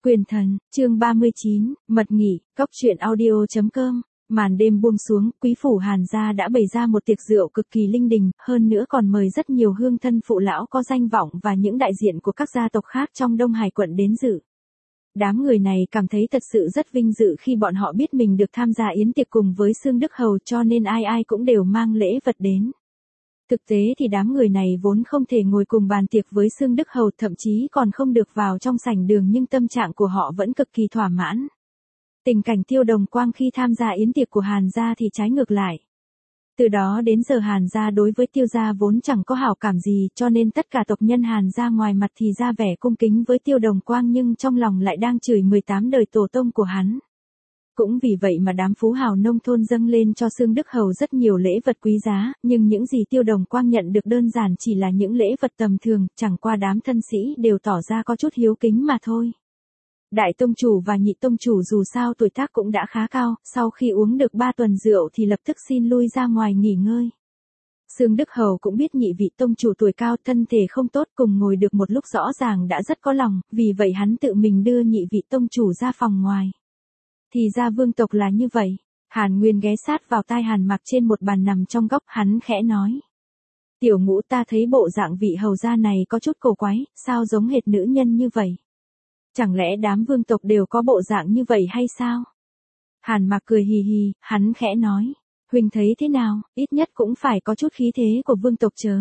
Quyền thần, chương 39, mật nghị, cốc truyện audio.com. Màn đêm buông xuống, quý phủ Hàn gia đã bày ra một tiệc rượu cực kỳ linh đình, hơn nữa còn mời rất nhiều hương thân phụ lão có danh vọng và những đại diện của các gia tộc khác trong Đông Hải quận đến dự. Đám người này cảm thấy thật sự rất vinh dự khi bọn họ biết mình được tham gia yến tiệc cùng với Xương Đức Hầu, cho nên ai ai cũng đều mang lễ vật đến. Thực tế thì đám người này vốn không thể ngồi cùng bàn tiệc với Xương Đức Hầu, thậm chí còn không được vào trong sảnh đường, nhưng tâm trạng của họ vẫn cực kỳ thỏa mãn. Tình cảnh Tiêu Đồng Quang khi tham gia yến tiệc của Hàn gia thì trái ngược lại. Từ đó đến giờ Hàn gia đối với Tiêu gia vốn chẳng có hảo cảm gì, cho nên tất cả tộc nhân Hàn gia ngoài mặt thì ra vẻ cung kính với Tiêu Đồng Quang, nhưng trong lòng lại đang chửi 18 đời tổ tông của hắn. Cũng vì vậy mà đám phú hào nông thôn dâng lên cho Xương Đức Hầu rất nhiều lễ vật quý giá, nhưng những gì Tiêu Đồng Quang nhận được đơn giản chỉ là những lễ vật tầm thường, chẳng qua đám thân sĩ đều tỏ ra có chút hiếu kính mà thôi. Đại tông chủ và nhị tông chủ dù sao tuổi tác cũng đã khá cao, sau khi uống được 3 tuần rượu thì lập tức xin lui ra ngoài nghỉ ngơi. Xương Đức Hầu cũng biết nhị vị tông chủ tuổi cao thân thể không tốt, cùng ngồi được một lúc rõ ràng đã rất có lòng, vì vậy hắn tự mình đưa nhị vị tông chủ ra phòng ngoài. Thì ra vương tộc là như vậy. Hàn Nguyên ghé sát vào tai Hàn Mặc trên một bàn nằm trong góc, hắn khẽ nói. Tiểu Ngũ, ta thấy bộ dạng vị hầu gia này có chút cổ quái, sao giống hệt nữ nhân như vậy? Chẳng lẽ đám vương tộc đều có bộ dạng như vậy hay sao? Hàn Mặc cười hì hì, hắn khẽ nói. Huynh thấy thế nào, ít nhất cũng phải có chút khí thế của vương tộc chớ.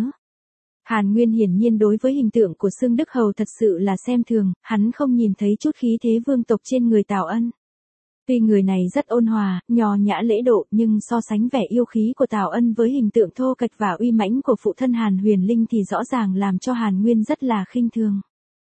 Hàn Nguyên hiển nhiên đối với hình tượng của Xương Đức Hầu thật sự là xem thường, hắn không nhìn thấy chút khí thế vương tộc trên người Tào Ân. Tuy người này rất ôn hòa, nho nhã lễ độ, nhưng so sánh vẻ yêu khí của Tào Ân với hình tượng thô kệch và uy mãnh của phụ thân Hàn Huyền Linh thì rõ ràng làm cho Hàn Nguyên rất là khinh thường.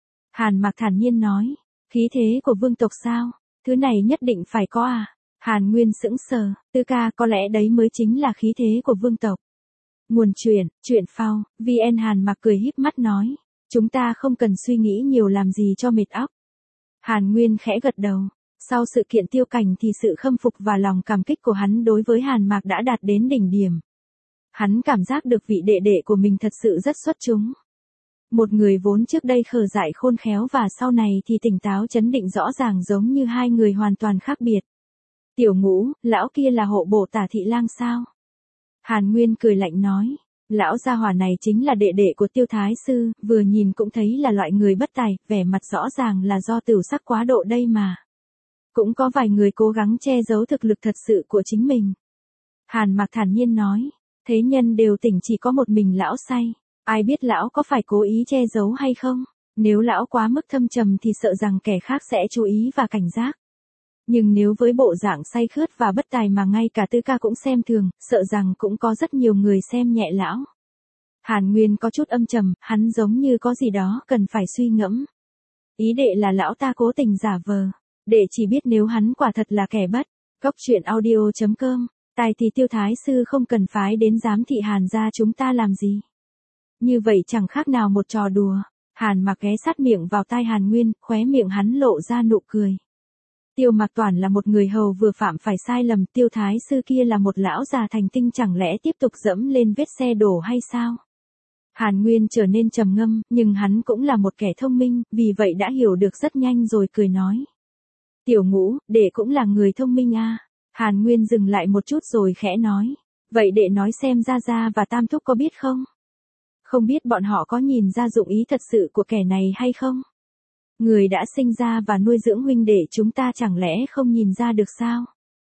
Hàn Mặc thản nhiên nói, khí thế của vương tộc sao? Thứ này nhất định phải có à? Hàn Nguyên sững sờ, Tư ca, có lẽ đấy mới chính là khí thế của vương tộc. Nguồn truyện phao, VN. Hàn Mặc cười híp mắt nói, chúng ta không cần suy nghĩ nhiều làm gì cho mệt óc. Hàn Nguyên khẽ gật đầu. Sau sự kiện Tiêu Cảnh thì sự khâm phục và lòng cảm kích của hắn đối với Hàn Mặc đã đạt đến đỉnh điểm. Hắn cảm giác được vị đệ đệ của mình thật sự rất xuất chúng. Một người vốn trước đây khờ dại khôn khéo và sau này thì tỉnh táo chấn định, rõ ràng giống như hai người hoàn toàn khác biệt. Tiểu Ngũ, lão kia là hộ bộ Tả Thị Lang sao? Hàn Nguyên cười lạnh nói, lão gia hỏa này chính là đệ đệ của Tiêu Thái Sư, vừa nhìn cũng thấy là loại người bất tài, vẻ mặt rõ ràng là do tửu sắc quá độ đây mà. Cũng có vài người cố gắng che giấu thực lực thật sự của chính mình. Hàn Mặc thản nhiên nói, thế nhân đều tỉnh chỉ có một mình lão say, ai biết lão có phải cố ý che giấu hay không? Nếu lão quá mức thâm trầm thì sợ rằng kẻ khác sẽ chú ý và cảnh giác. Nhưng nếu với bộ dạng say khướt và bất tài mà ngay cả Tư ca cũng xem thường, sợ rằng cũng có rất nhiều người xem nhẹ lão. Hàn Nguyên có chút âm trầm, hắn giống như có gì đó cần phải suy ngẫm. Ý đệ là lão ta cố tình giả vờ. Đệ chỉ biết nếu hắn quả thật là kẻ bất. Cốc truyện audio.com. Tài thì Tiêu Thái Sư không cần phái đến giám thị Hàn gia chúng ta làm gì. Như vậy chẳng khác nào một trò đùa. Hàn Mặc ghé sát miệng vào tai Hàn Nguyên, khóe miệng hắn lộ ra nụ cười. Tiêu Mặc Toản là một người hầu vừa phạm phải sai lầm, Tiêu Thái Sư kia là một lão già thành tinh, chẳng lẽ tiếp tục dẫm lên vết xe đổ hay sao? Hàn Nguyên trở nên trầm ngâm, nhưng hắn cũng là một kẻ thông minh, vì vậy đã hiểu được rất nhanh rồi cười nói. Tiểu Ngũ, đệ cũng là người thông minh à? Hàn Nguyên dừng lại một chút rồi khẽ nói. Vậy đệ nói xem Gia Gia và Tam Thúc có biết không? Không biết bọn họ có nhìn ra dụng ý thật sự của kẻ này hay không? Người đã sinh ra và nuôi dưỡng huynh đệ chúng ta chẳng lẽ không nhìn ra được sao?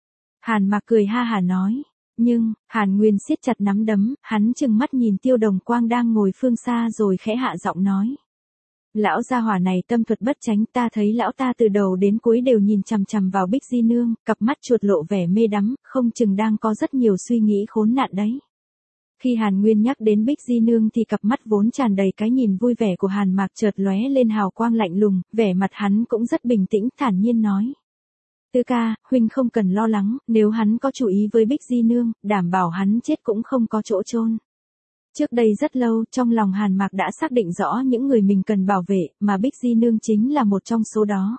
Hàn Mặc cười ha hả nói. Nhưng, Hàn Nguyên siết chặt nắm đấm, hắn trừng mắt nhìn Tiêu Đồng Quang đang ngồi phương xa rồi khẽ hạ giọng nói. Lão gia hỏa này tâm thuật bất chánh, ta thấy lão ta từ đầu đến cuối đều nhìn chằm chằm vào Bích Di Nương, cặp mắt chuột lộ vẻ mê đắm, không chừng đang có rất nhiều suy nghĩ khốn nạn đấy. Khi Hàn Nguyên nhắc đến Bích Di Nương thì cặp mắt vốn tràn đầy cái nhìn vui vẻ của Hàn Mặc chợt lóe lên hào quang lạnh lùng, vẻ mặt hắn cũng rất bình tĩnh, thản nhiên nói. Tư ca, huynh không cần lo lắng, nếu hắn có chủ ý với Bích Di Nương, đảm bảo hắn chết cũng không có chỗ chôn. Trước đây rất lâu, trong lòng Hàn Mặc đã xác định rõ những người mình cần bảo vệ, mà Bích Di Nương chính là một trong số đó.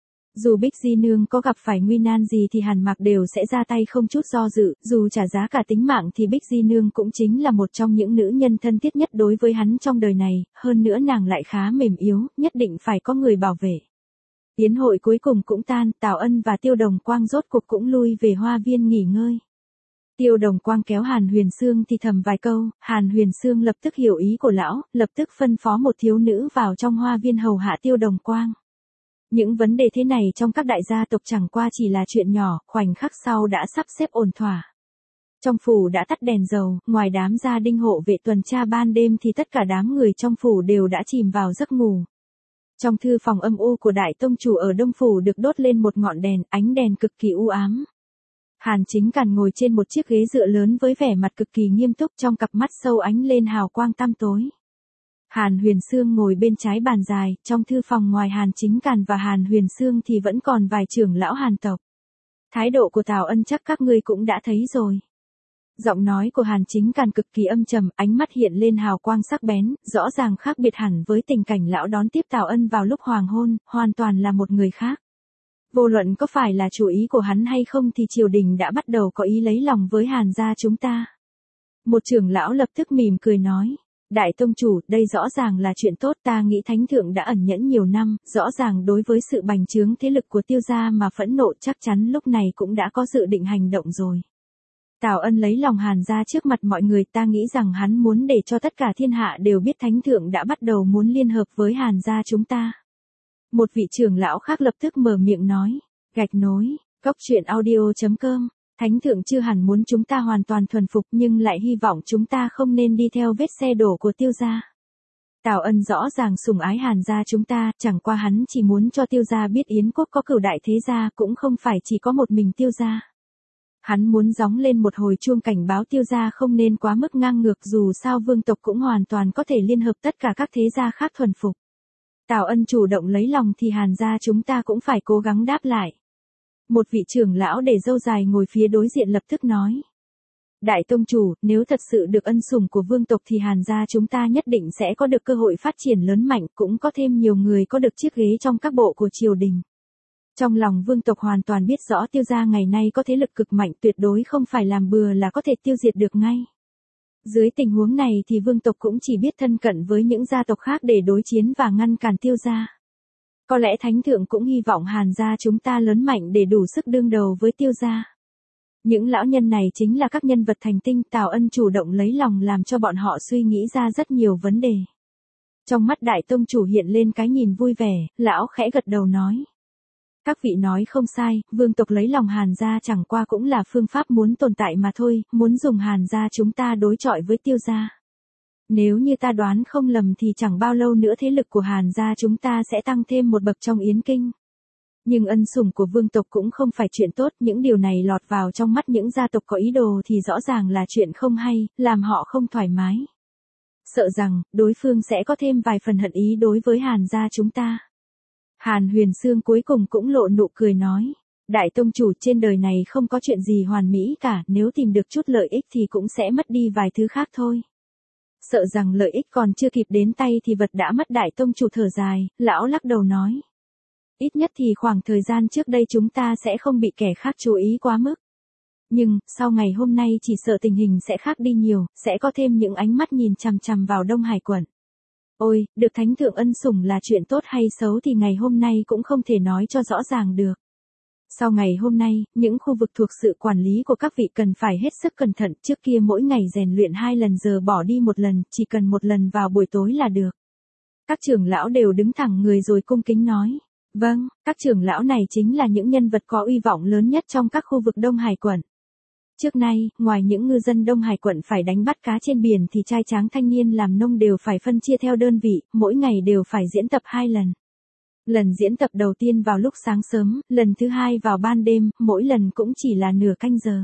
Dù Bích Di Nương có gặp phải nguy nan gì thì Hàn Mặc đều sẽ ra tay không chút do dự, dù trả giá cả tính mạng thì Bích Di Nương cũng chính là một trong những nữ nhân thân thiết nhất đối với hắn trong đời này, hơn nữa nàng lại khá mềm yếu, nhất định phải có người bảo vệ. Yến hội cuối cùng cũng tan, Tào Ân và Tiêu Đồng Quang rốt cuộc cũng lui về hoa viên nghỉ ngơi. Tiêu Đồng Quang kéo Hàn Huyền Sương thì thầm vài câu, Hàn Huyền Sương lập tức hiểu ý của lão, lập tức phân phó một thiếu nữ vào trong hoa viên hầu hạ Tiêu Đồng Quang. Những vấn đề thế này trong các đại gia tộc chẳng qua chỉ là chuyện nhỏ, khoảnh khắc sau đã sắp xếp ổn thỏa. Trong phủ đã tắt đèn dầu, ngoài đám gia đinh hộ vệ tuần tra ban đêm thì tất cả đám người trong phủ đều đã chìm vào giấc ngủ. Trong thư phòng âm u của đại tông chủ ở Đông phủ được đốt lên một ngọn đèn, ánh đèn cực kỳ u ám. Hàn Chính Càn ngồi trên một chiếc ghế dựa lớn với vẻ mặt cực kỳ nghiêm túc, trong cặp mắt sâu ánh lên hào quang tăm tối. Hàn Huyền Sương ngồi bên trái bàn dài, trong thư phòng ngoài Hàn Chính Càn và Hàn Huyền Sương thì vẫn còn vài trưởng lão Hàn tộc. Thái độ của Tào Ân chắc các ngươi cũng đã thấy rồi. Giọng nói của Hàn Chính Càn cực kỳ âm trầm, ánh mắt hiện lên hào quang sắc bén, rõ ràng khác biệt hẳn với tình cảnh lão đón tiếp Tào Ân vào lúc hoàng hôn, hoàn toàn là một người khác. Vô luận có phải là chủ ý của hắn hay không thì triều đình đã bắt đầu có ý lấy lòng với Hàn gia chúng ta. Một trưởng lão lập tức mỉm cười nói, Đại tông chủ, đây rõ ràng là chuyện tốt, ta nghĩ thánh thượng đã ẩn nhẫn nhiều năm, rõ ràng đối với sự bành trướng thế lực của Tiêu gia mà phẫn nộ, chắc chắn lúc này cũng đã có dự định hành động rồi. Tào Ân lấy lòng Hàn gia trước mặt mọi người, ta nghĩ rằng hắn muốn để cho tất cả thiên hạ đều biết thánh thượng đã bắt đầu muốn liên hợp với Hàn gia chúng ta. Một vị trưởng lão khác lập tức mở miệng nói, gạch nối, cốc truyện audio.com, thánh thượng chưa hẳn muốn chúng ta hoàn toàn thuần phục nhưng lại hy vọng chúng ta không nên đi theo vết xe đổ của Tiêu gia. Tào Ân rõ ràng sủng ái Hàn gia chúng ta, chẳng qua hắn chỉ muốn cho Tiêu gia biết Yến quốc có cửu đại thế gia, cũng không phải chỉ có một mình Tiêu gia. Hắn muốn gióng lên một hồi chuông cảnh báo Tiêu gia không nên quá mức ngang ngược, dù sao vương tộc cũng hoàn toàn có thể liên hợp tất cả các thế gia khác thuần phục. Tào Ân chủ động lấy lòng thì Hàn gia chúng ta cũng phải cố gắng đáp lại. Một vị trưởng lão để râu dài ngồi phía đối diện lập tức nói. Đại tông chủ, nếu thật sự được ân sủng của vương tộc thì Hàn gia chúng ta nhất định sẽ có được cơ hội phát triển lớn mạnh, cũng có thêm nhiều người có được chiếc ghế trong các bộ của triều đình. Trong lòng vương tộc hoàn toàn biết rõ Tiêu gia ngày nay có thế lực cực mạnh, tuyệt đối không phải làm bừa là có thể tiêu diệt được ngay. Dưới tình huống này thì vương tộc cũng chỉ biết thân cận với những gia tộc khác để đối chiến và ngăn cản Tiêu gia. Có lẽ thánh thượng cũng hy vọng Hàn gia chúng ta lớn mạnh để đủ sức đương đầu với Tiêu gia. Những lão nhân này chính là các nhân vật thành tinh, Tào Ân chủ động lấy lòng làm cho bọn họ suy nghĩ ra rất nhiều vấn đề. Trong mắt đại tông chủ hiện lên cái nhìn vui vẻ, lão khẽ gật đầu nói. Các vị nói không sai, vương tộc lấy lòng Hàn gia chẳng qua cũng là phương pháp muốn tồn tại mà thôi, muốn dùng Hàn gia chúng ta đối chọi với Tiêu gia. Nếu như ta đoán không lầm thì chẳng bao lâu nữa thế lực của Hàn gia chúng ta sẽ tăng thêm một bậc trong Yến Kinh. Nhưng ân sủng của vương tộc cũng không phải chuyện tốt, những điều này lọt vào trong mắt những gia tộc có ý đồ thì rõ ràng là chuyện không hay, làm họ không thoải mái. Sợ rằng, đối phương sẽ có thêm vài phần hận ý đối với Hàn gia chúng ta. Hàn Huyền Sương cuối cùng cũng lộ nụ cười nói. Đại tông chủ, trên đời này không có chuyện gì hoàn mỹ cả, nếu tìm được chút lợi ích thì cũng sẽ mất đi vài thứ khác thôi. Sợ rằng lợi ích còn chưa kịp đến tay thì vật đã mất. Đại tông chủ thở dài, lão lắc đầu nói. Ít nhất thì khoảng thời gian trước đây chúng ta sẽ không bị kẻ khác chú ý quá mức. Nhưng, sau ngày hôm nay chỉ sợ tình hình sẽ khác đi nhiều, sẽ có thêm những ánh mắt nhìn chằm chằm vào Đông Hải quận. Ôi, được thánh thượng ân sủng là chuyện tốt hay xấu thì ngày hôm nay cũng không thể nói cho rõ ràng được. Sau ngày hôm nay, những khu vực thuộc sự quản lý của các vị cần phải hết sức cẩn thận, trước kia mỗi ngày rèn luyện 2 lần, giờ bỏ đi 1 lần, chỉ cần 1 lần vào buổi tối là được. Các trưởng lão đều đứng thẳng người rồi cung kính nói. Vâng, các trưởng lão này chính là những nhân vật có uy vọng lớn nhất trong các khu vực Đông Hải quận. Trước nay, ngoài những ngư dân Đông Hải quận phải đánh bắt cá trên biển thì trai tráng thanh niên làm nông đều phải phân chia theo đơn vị, mỗi ngày đều phải diễn tập 2 lần. Lần diễn tập đầu tiên vào lúc sáng sớm, lần thứ hai vào ban đêm, mỗi lần cũng chỉ là nửa canh giờ.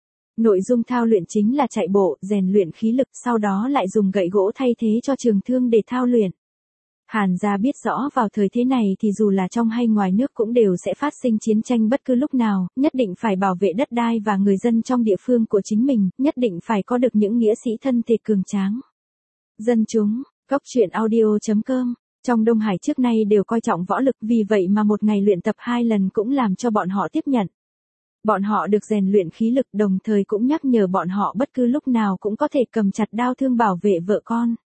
Nội dung thao luyện chính là chạy bộ, rèn luyện khí lực, sau đó lại dùng gậy gỗ thay thế cho trường thương để thao luyện. Hàn gia biết rõ vào thời thế này thì dù là trong hay ngoài nước cũng đều sẽ phát sinh chiến tranh bất cứ lúc nào, nhất định phải bảo vệ đất đai và người dân trong địa phương của chính mình, nhất định phải có được những nghĩa sĩ thân thể cường tráng. Dân chúng, cốc truyện audio.com, trong Đông Hải trước nay đều coi trọng võ lực, vì vậy mà một ngày luyện tập 2 lần cũng làm cho bọn họ tiếp nhận. Bọn họ được rèn luyện khí lực, đồng thời cũng nhắc nhở bọn họ bất cứ lúc nào cũng có thể cầm chặt đao thương bảo vệ vợ con.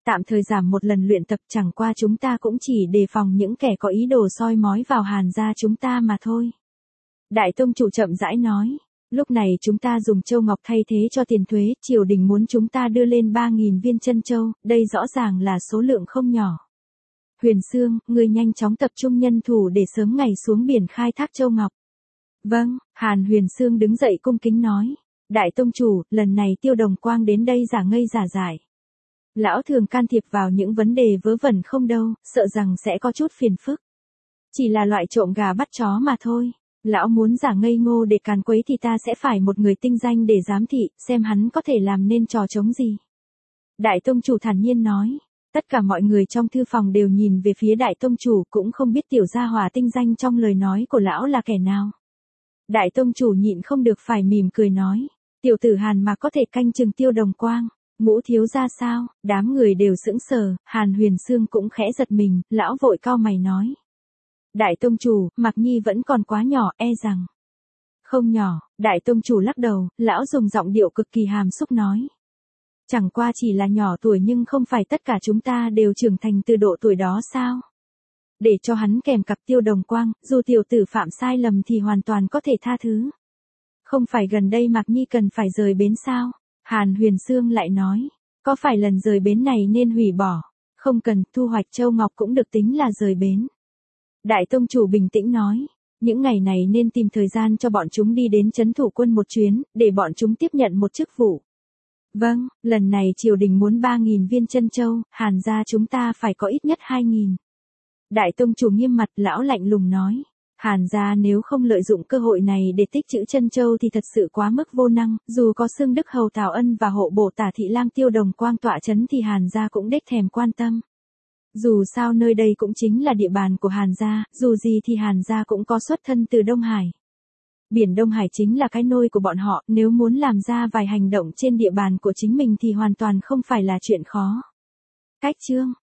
Tạm thời giảm một lần luyện tập, chẳng qua chúng ta cũng chỉ đề phòng những kẻ có ý đồ soi mói vào Hàn gia chúng ta mà thôi. Đại tông chủ chậm rãi nói, lúc này chúng ta dùng châu ngọc thay thế cho tiền thuế, triều đình muốn chúng ta đưa lên 3.000 viên chân châu, đây rõ ràng là số lượng không nhỏ. Huyền Sương, ngươi nhanh chóng tập trung nhân thủ để sớm ngày xuống biển khai thác châu ngọc. Vâng, Hàn Huyền Sương đứng dậy cung kính nói. Đại tông chủ, lần này Tiêu Đồng Quang đến đây giả ngây giả dại. Lão thường can thiệp vào những vấn đề vớ vẩn không đâu, sợ rằng sẽ có chút phiền phức. Chỉ là loại trộm gà bắt chó mà thôi. Lão muốn giả ngây ngô để càn quấy thì ta sẽ phải một người tinh danh để giám thị, xem hắn có thể làm nên trò trống gì. Đại tông chủ thản nhiên nói. Tất cả mọi người trong thư phòng đều nhìn về phía đại tông chủ, cũng không biết tiểu gia hỏa tinh danh trong lời nói của lão là kẻ nào. Đại tông chủ nhịn không được phải mỉm cười nói. Tiểu tử Hàn mà có thể canh chừng Tiêu Đồng Quang. Ngũ thiếu gia sao? Đám người đều sững sờ, Hàn Huyền Sương cũng khẽ giật mình, lão vội cau mày nói. Đại tông chủ, Mạc Nhi vẫn còn quá nhỏ, e rằng. Không nhỏ, đại tông chủ lắc đầu, lão dùng giọng điệu cực kỳ hàm xúc nói. Chẳng qua chỉ là nhỏ tuổi nhưng không phải tất cả chúng ta đều trưởng thành từ độ tuổi đó sao? Để cho hắn kèm cặp Tiêu Đồng Quang, dù tiểu tử phạm sai lầm thì hoàn toàn có thể tha thứ. Không phải gần đây Mạc Nhi cần phải rời bến sao? Hàn Huyền Sương lại nói, có phải lần rời bến này nên hủy bỏ? Không cần, thu hoạch châu ngọc cũng được tính là rời bến. Đại tông chủ bình tĩnh nói, những ngày này nên tìm thời gian cho bọn chúng đi đến trấn thủ quân một chuyến, để bọn chúng tiếp nhận một chức vụ. Vâng, lần này triều đình muốn 3.000 viên chân châu, Hàn gia chúng ta phải có ít nhất 2.000. Đại tông chủ nghiêm mặt, lão lạnh lùng nói. Hàn gia nếu không lợi dụng cơ hội này để tích trữ chân châu thì thật sự quá mức vô năng, dù có xương Đức Hầu Tào Ân và hộ bổ tả thị lang Tiêu Đồng Quang tọa chấn thì Hàn gia cũng đếch thèm quan tâm. Dù sao nơi đây cũng chính là địa bàn của Hàn gia, dù gì thì Hàn gia cũng có xuất thân từ Đông Hải. Biển Đông Hải chính là cái nôi của bọn họ, nếu muốn làm ra vài hành động trên địa bàn của chính mình thì hoàn toàn không phải là chuyện khó. Cách chương